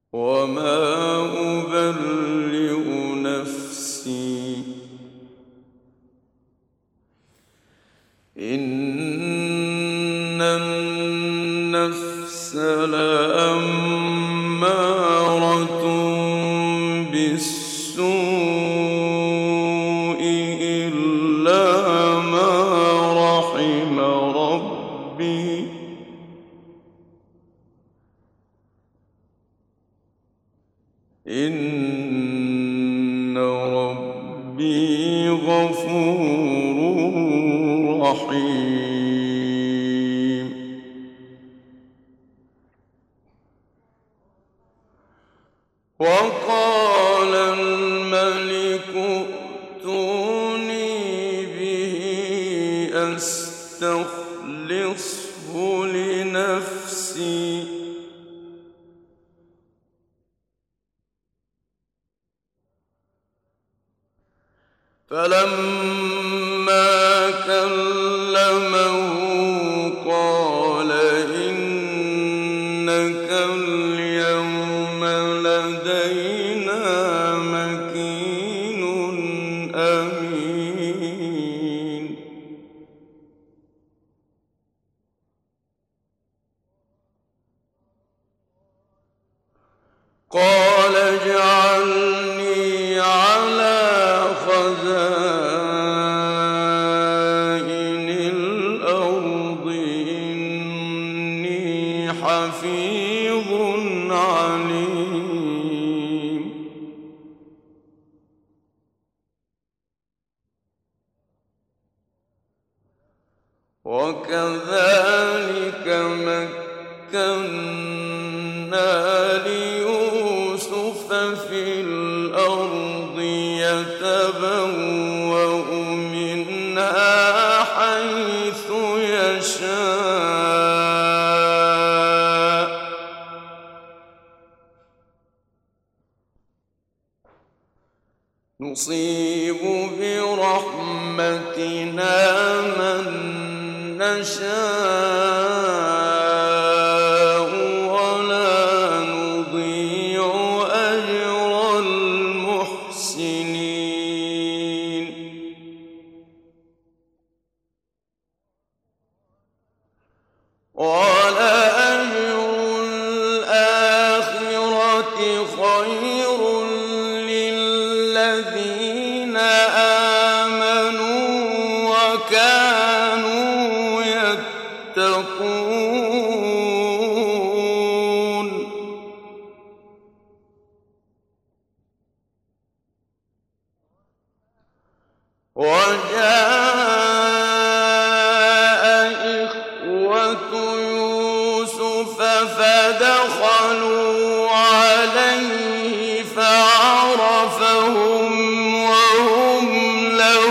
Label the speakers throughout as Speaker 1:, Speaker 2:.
Speaker 1: وما أبرئ نفسي إن النفس لأمارة بالسوء إلا ما رحم ربي إن ربي غفور رحيم. وقال الملك ائتوني به أستخلصه لنفسي فلما كلمه قال إنك اليوم لدينا مكين أمين. قال اجعلني على خزائن الأرض إني حفيظ عليم. وكذلك مكنا ليوسف في الأرض يتبوأ منها حيث يشاء نصيب برحمتنا من نشاء ولا نضيع أجر المحسنين. ولأجر الآخرة خير للذين آمنوا وكانوا يتقون. وجاء إخوة يوسف فدخلوا عليه فعرفهم وهم له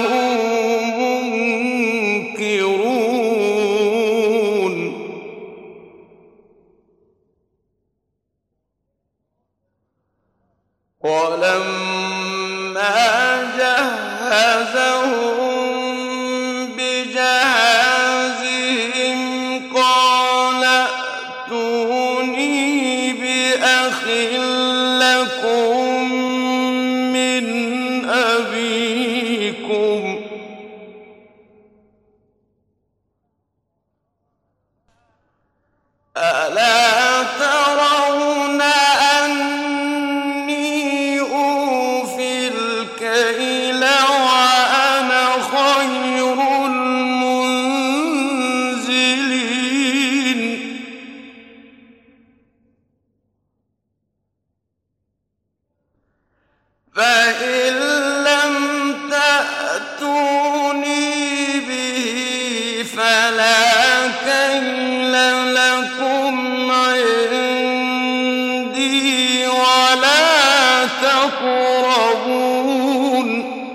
Speaker 1: منكرون. ولما جهزهم بجهازهم قال ائتوني بأخ لكم من أبيكم ألا ترون أني أوفي الكيل وأنا خير المنزلين. فإن لم تأتوني به فلا كيل لكم عندي ولا تقربون.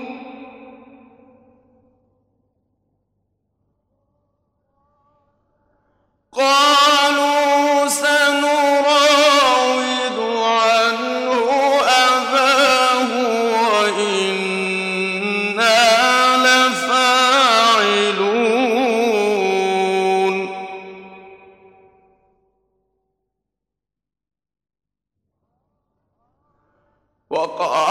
Speaker 1: قالوا سنراود عنه أباه وإنا لفاعلون. وقال